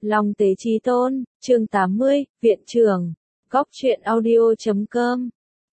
Long Tế Chí Tôn, chương 80, Viện trưởng, Góc Truyện Audio.com.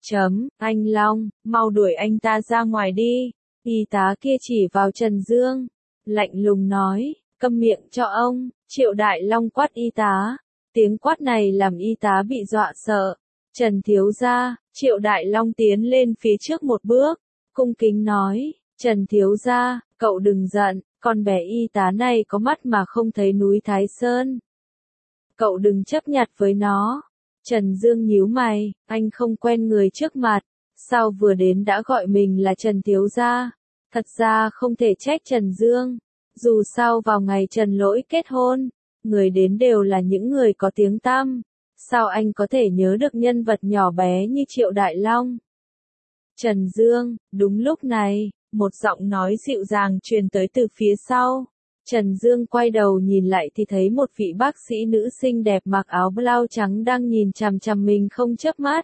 Anh Long, mau đuổi anh ta ra ngoài đi. Y tá kia chỉ vào Trần Dương, lạnh lùng nói, câm miệng cho ông. Triệu Đại Long quát y tá. Tiếng quát này làm y tá bị dọa sợ. Trần thiếu gia, Triệu Đại Long tiến lên phía trước một bước, cung kính nói, Trần thiếu gia, cậu đừng giận, con bé y tá này có mắt mà không thấy núi Thái Sơn. Cậu đừng chấp nhặt với nó. Trần Dương nhíu mày, anh không quen người trước mặt, sao vừa đến đã gọi mình là Trần thiếu gia. Thật ra không thể trách Trần Dương, dù sao vào ngày Trần Lỗi kết hôn, người đến đều là những người có tiếng tăm. Sao anh có thể nhớ được nhân vật nhỏ bé như Triệu Đại Long? Trần Dương, đúng lúc này, một giọng nói dịu dàng truyền tới từ phía sau. Trần Dương quay đầu nhìn lại thì thấy một vị bác sĩ nữ xinh đẹp mặc áo blau trắng đang nhìn chằm chằm mình không chớp mắt.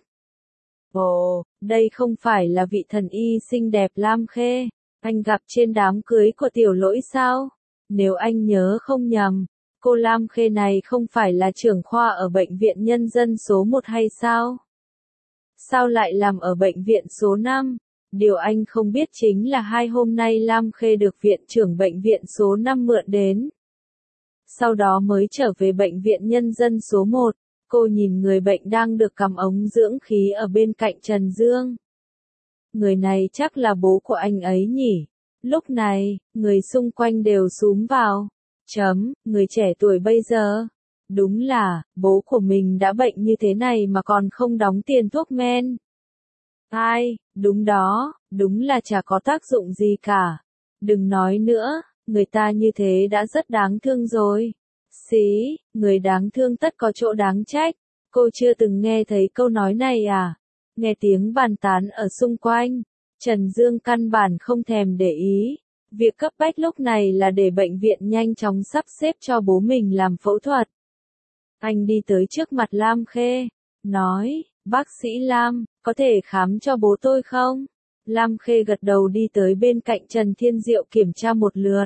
Ồ, đây không phải là vị thần y xinh đẹp Lam Khê, anh gặp trên đám cưới của Tiểu Lỗi sao? Nếu anh nhớ không nhầm, cô Lam Khê này không phải là trưởng khoa ở bệnh viện nhân dân số 1 hay sao? Sao lại làm ở bệnh viện số 5? Điều anh không biết chính là 2 hôm nay Lam Khê được viện trưởng bệnh viện số 5 mượn đến. Sau đó mới trở về bệnh viện nhân dân số 1, cô nhìn người bệnh đang được cắm ống dưỡng khí ở bên cạnh Trần Dương. Người này chắc là bố của anh ấy nhỉ? Lúc này, người xung quanh đều xúm vào. Người trẻ tuổi bây giờ. Đúng là, bố của mình đã bệnh như thế này mà còn không đóng tiền thuốc men. Ai, đúng đó, đúng là chả có tác dụng gì cả. Đừng nói nữa, người ta như thế đã rất đáng thương rồi. Xí, người đáng thương tất có chỗ đáng trách. Cô chưa từng nghe thấy câu nói này à? Nghe tiếng bàn tán ở xung quanh, Trần Dương căn bản không thèm để ý. Việc cấp bách lúc này là để bệnh viện nhanh chóng sắp xếp cho bố mình làm phẫu thuật. Anh đi tới trước mặt Lam Khê, nói, bác sĩ Lam, có thể khám cho bố tôi không? Lam Khê gật đầu đi tới bên cạnh Trần Thiên Diệu kiểm tra một lượt.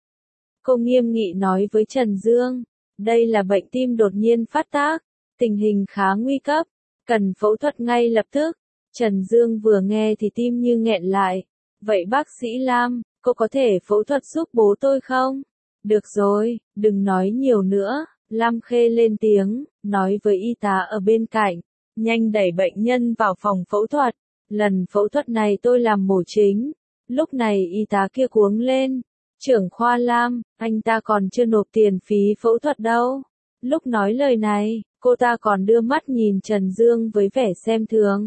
Cô nghiêm nghị nói với Trần Dương, đây là bệnh tim đột nhiên phát tác, tình hình khá nguy cấp, cần phẫu thuật ngay lập tức. Trần Dương vừa nghe thì tim như nghẹn lại. Vậy bác sĩ Lam, cô có thể phẫu thuật giúp bố tôi không? Được rồi, đừng nói nhiều nữa. Lam Khê lên tiếng, nói với y tá ở bên cạnh, nhanh đẩy bệnh nhân vào phòng phẫu thuật. Lần phẫu thuật này tôi làm mổ chính. Lúc này y tá kia cuống lên, trưởng khoa Lam, anh ta còn chưa nộp tiền phí phẫu thuật đâu. Lúc nói lời này, cô ta còn đưa mắt nhìn Trần Dương với vẻ xem thường.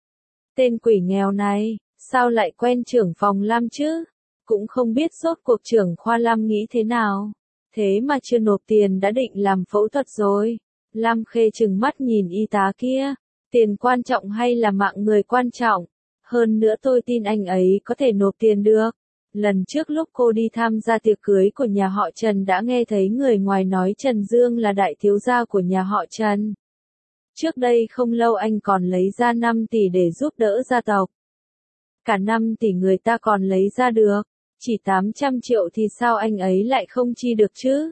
Tên quỷ nghèo này, sao lại quen trưởng phòng Lam chứ? Cũng không biết rốt cuộc trưởng khoa Lam nghĩ thế nào. Thế mà chưa nộp tiền đã định làm phẫu thuật rồi. Lam Khê trừng mắt nhìn y tá kia. Tiền quan trọng hay là mạng người quan trọng? Hơn nữa tôi tin anh ấy có thể nộp tiền được. Lần trước lúc cô đi tham gia tiệc cưới của nhà họ Trần đã nghe thấy người ngoài nói Trần Dương là đại thiếu gia của nhà họ Trần. Trước đây không lâu anh còn lấy ra 5 tỷ để giúp đỡ gia tộc. Cả 5 tỷ người ta còn lấy ra được. Chỉ 800 triệu thì sao anh ấy lại không chi được chứ?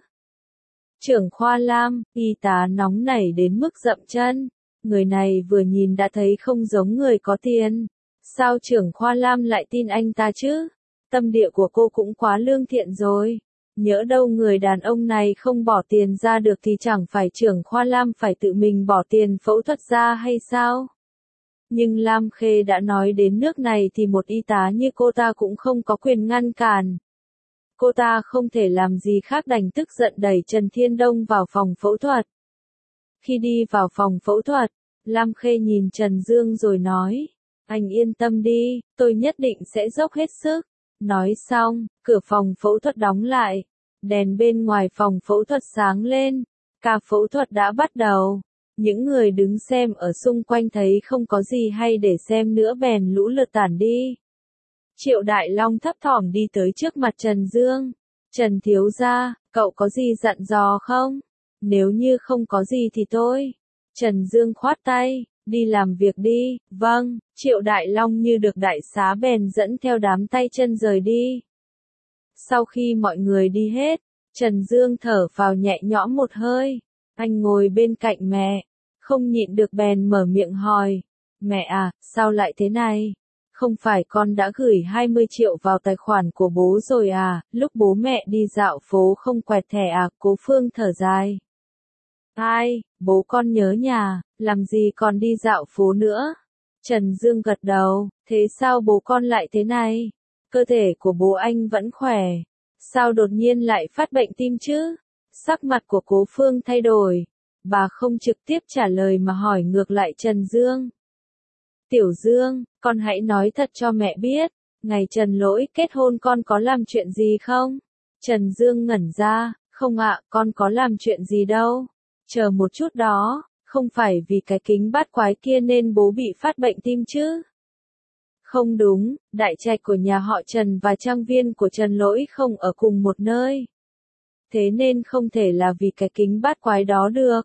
Trưởng khoa Lam, y tá nóng nảy đến mức dậm chân. Người này vừa nhìn đã thấy không giống người có tiền. Sao trưởng khoa Lam lại tin anh ta chứ? Tâm địa của cô cũng quá lương thiện rồi. Nhỡ đâu người đàn ông này không bỏ tiền ra được thì chẳng phải trưởng khoa Lam phải tự mình bỏ tiền phẫu thuật ra hay sao? Nhưng Lam Khê đã nói đến nước này thì một y tá như cô ta cũng không có quyền ngăn cản. Cô ta không thể làm gì khác đành tức giận đẩy Trần Thiên Đông vào phòng phẫu thuật. Khi đi vào phòng phẫu thuật, Lam Khê nhìn Trần Dương rồi nói, anh yên tâm đi, tôi nhất định sẽ dốc hết sức. Nói xong, cửa phòng phẫu thuật đóng lại, đèn bên ngoài phòng phẫu thuật sáng lên, ca phẫu thuật đã bắt đầu. Những người đứng xem ở xung quanh thấy không có gì hay để xem nữa bèn lũ lượt tản đi. Triệu Đại Long thấp thỏm đi tới trước mặt Trần Dương. Trần thiếu gia, cậu có gì dặn dò không? Nếu như không có gì thì thôi. Trần Dương khoát tay, đi làm việc đi. Vâng, Triệu Đại Long như được đại xá bèn dẫn theo đám tay chân rời đi. Sau khi mọi người đi hết, Trần Dương thở vào nhẹ nhõm một hơi. Anh ngồi bên cạnh mẹ, không nhịn được bèn mở miệng hỏi. Mẹ à, sao lại thế này? Không phải con đã gửi 20 triệu vào tài khoản của bố rồi à, lúc bố mẹ đi dạo phố không quẹt thẻ à, Cố Phương thở dài. Ai, bố con nhớ nhà, làm gì còn đi dạo phố nữa? Trần Dương gật đầu, thế sao bố con lại thế này? Cơ thể của bố anh vẫn khỏe. Sao đột nhiên lại phát bệnh tim chứ? Sắc mặt của Cố Phương thay đổi. Bà không trực tiếp trả lời mà hỏi ngược lại Trần Dương. Tiểu Dương, con hãy nói thật cho mẹ biết, ngày Trần Lỗi kết hôn con có làm chuyện gì không? Trần Dương ngẩn ra, không ạ, con có làm chuyện gì đâu. Chờ một chút đó, không phải vì cái kính bát quái kia nên bố bị phát bệnh tim chứ? Không đúng, đại trạch của nhà họ Trần và trang viên của Trần Lỗi không ở cùng một nơi. Thế nên không thể là vì cái kính bát quái đó được.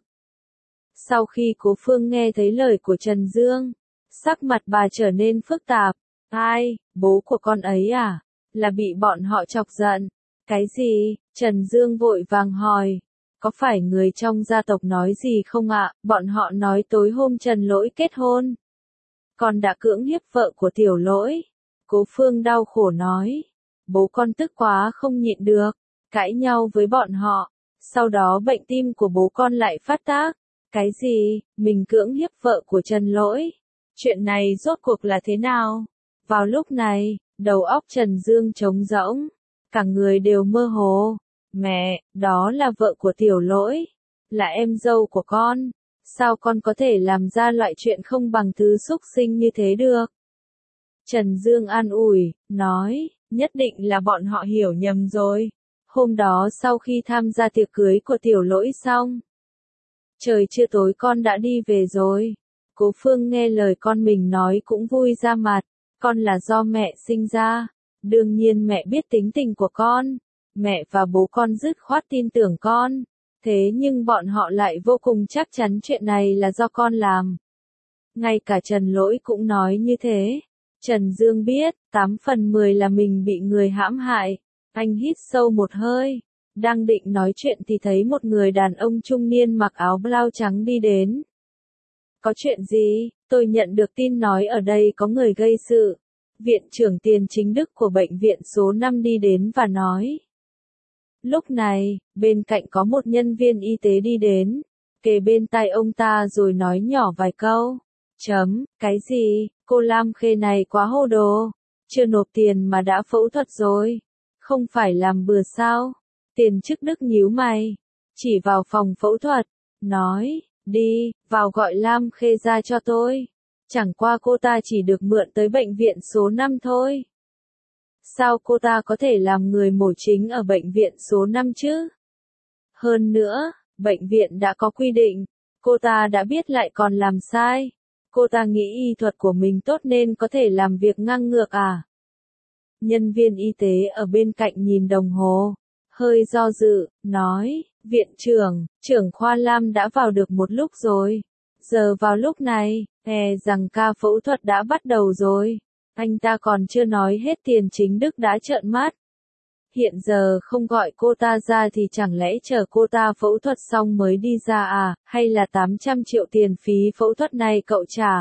Sau khi Cố Phương nghe thấy lời của Trần Dương, sắc mặt bà trở nên phức tạp. Ai, bố của con ấy à? Là bị bọn họ chọc giận. Cái gì? Trần Dương vội vàng hỏi. Có phải người trong gia tộc nói gì không ạ? Bọn họ nói tối hôm Trần Lỗi kết hôn, con đã cưỡng hiếp vợ của Tiểu Lỗi. Cố Phương đau khổ nói. Bố con tức quá không nhịn được, cãi nhau với bọn họ. Sau đó bệnh tim của bố con lại phát tác. Cái gì? Mình cưỡng hiếp vợ của Trần Lỗi? Chuyện này rốt cuộc là thế nào? Vào lúc này, đầu óc Trần Dương trống rỗng, cả người đều mơ hồ. Mẹ, đó là vợ của Tiểu Lỗi, là em dâu của con. Sao con có thể làm ra loại chuyện không bằng thứ xúc sinh như thế được? Trần Dương an ủi, nói, nhất định là bọn họ hiểu nhầm rồi. Hôm đó sau khi tham gia tiệc cưới của Tiểu Lỗi xong, trời chưa tối con đã đi về rồi. Cố Phương nghe lời con mình nói cũng vui ra mặt. Con là do mẹ sinh ra. Đương nhiên mẹ biết tính tình của con. Mẹ và bố con dứt khoát tin tưởng con. Thế nhưng bọn họ lại vô cùng chắc chắn chuyện này là do con làm. Ngay cả Trần Lỗi cũng nói như thế. Trần Dương biết, 8 phần 10 là mình bị người hãm hại. Anh hít sâu một hơi. Đang định nói chuyện thì thấy một người đàn ông trung niên mặc áo blau trắng đi đến. Có chuyện gì? Tôi nhận được tin nói ở đây có người gây sự. Viện trưởng Tiền Chính Đức của bệnh viện số 5 đi đến và nói. Lúc này, bên cạnh có một nhân viên y tế đi đến, kề bên tai ông ta rồi nói nhỏ vài câu. Cái gì? Cô Lam Khê này quá hồ đồ. Chưa nộp tiền mà đã phẫu thuật rồi. Không phải làm bừa sao? Tiền Chức Đức nhíu mày, chỉ vào phòng phẫu thuật, nói, đi, vào gọi Lam Khê ra cho tôi. Chẳng qua cô ta chỉ được mượn tới bệnh viện số 5 thôi. Sao cô ta có thể làm người mổ chính ở bệnh viện số 5 chứ? Hơn nữa, bệnh viện đã có quy định, cô ta đã biết lại còn làm sai. Cô ta nghĩ y thuật của mình tốt nên có thể làm việc ngang ngược à? Nhân viên y tế ở bên cạnh nhìn đồng hồ, hơi do dự, nói, viện trưởng, trưởng khoa Lam đã vào được một lúc rồi. Giờ vào lúc này, rằng ca phẫu thuật đã bắt đầu rồi. Anh ta còn chưa nói hết Tiền Chính Đức đã trợn mắt. Hiện giờ không gọi cô ta ra thì chẳng lẽ chờ cô ta phẫu thuật xong mới đi ra à, hay là 800 triệu tiền phí phẫu thuật này cậu trả?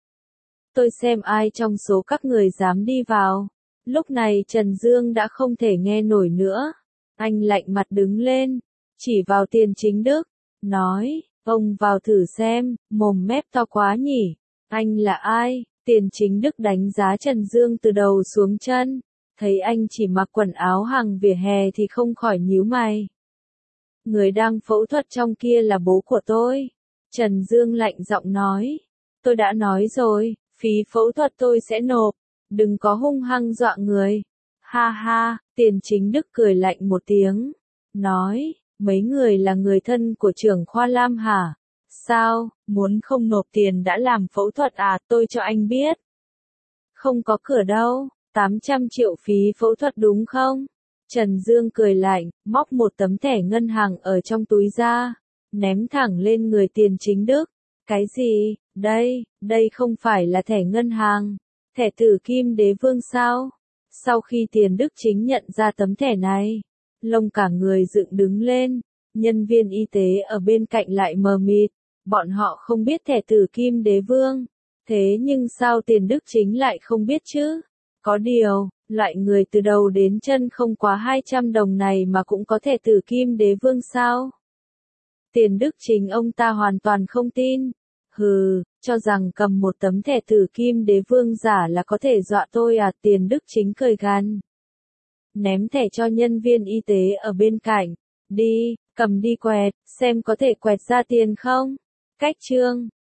Tôi xem ai trong số các người dám đi vào. Lúc này Trần Dương đã không thể nghe nổi nữa. Anh lạnh mặt đứng lên, chỉ vào Tiền Chính Đức, nói, ông vào thử xem, mồm mép to quá nhỉ. Anh là ai? Tiền Chính Đức đánh giá Trần Dương từ đầu xuống chân, thấy anh chỉ mặc quần áo hàng vỉa hè thì không khỏi nhíu mày. Người đang phẫu thuật trong kia là bố của tôi. Trần Dương lạnh giọng nói, tôi đã nói rồi, phí phẫu thuật tôi sẽ nộp, đừng có hung hăng dọa người. Ha ha, Tiền Chính Đức cười lạnh một tiếng, nói, mấy người là người thân của trưởng khoa Lam hả? Sao, muốn không nộp tiền đã làm phẫu thuật à, tôi cho anh biết. Không có cửa đâu, 800 triệu phí phẫu thuật đúng không? Trần Dương cười lạnh, móc một tấm thẻ ngân hàng ở trong túi ra, ném thẳng lên người Tiền Chính Đức. Cái gì? Đây không phải là thẻ ngân hàng, thẻ Tử Kim Đế Vương sao? Sau khi Tiền Đức Chính nhận ra tấm thẻ này, lông cả người dựng đứng lên. Nhân viên y tế ở bên cạnh lại mờ mịt, bọn họ không biết thẻ tử Kim Đế Vương. Thế nhưng sao Tiền Đức Chính lại không biết chứ? Có điều, loại người từ đầu đến chân không quá 200 đồng này mà cũng có thẻ tử Kim Đế Vương sao? Tiền Đức Chính ông ta hoàn toàn không tin. Hừ, cho rằng cầm một tấm thẻ tử Kim Đế Vương giả là có thể dọa tôi à? Tiền Đức Chính cười gằn. Ném thẻ cho nhân viên y tế ở bên cạnh. Đi, cầm đi quẹt, xem có thể quẹt ra tiền không? Cách chương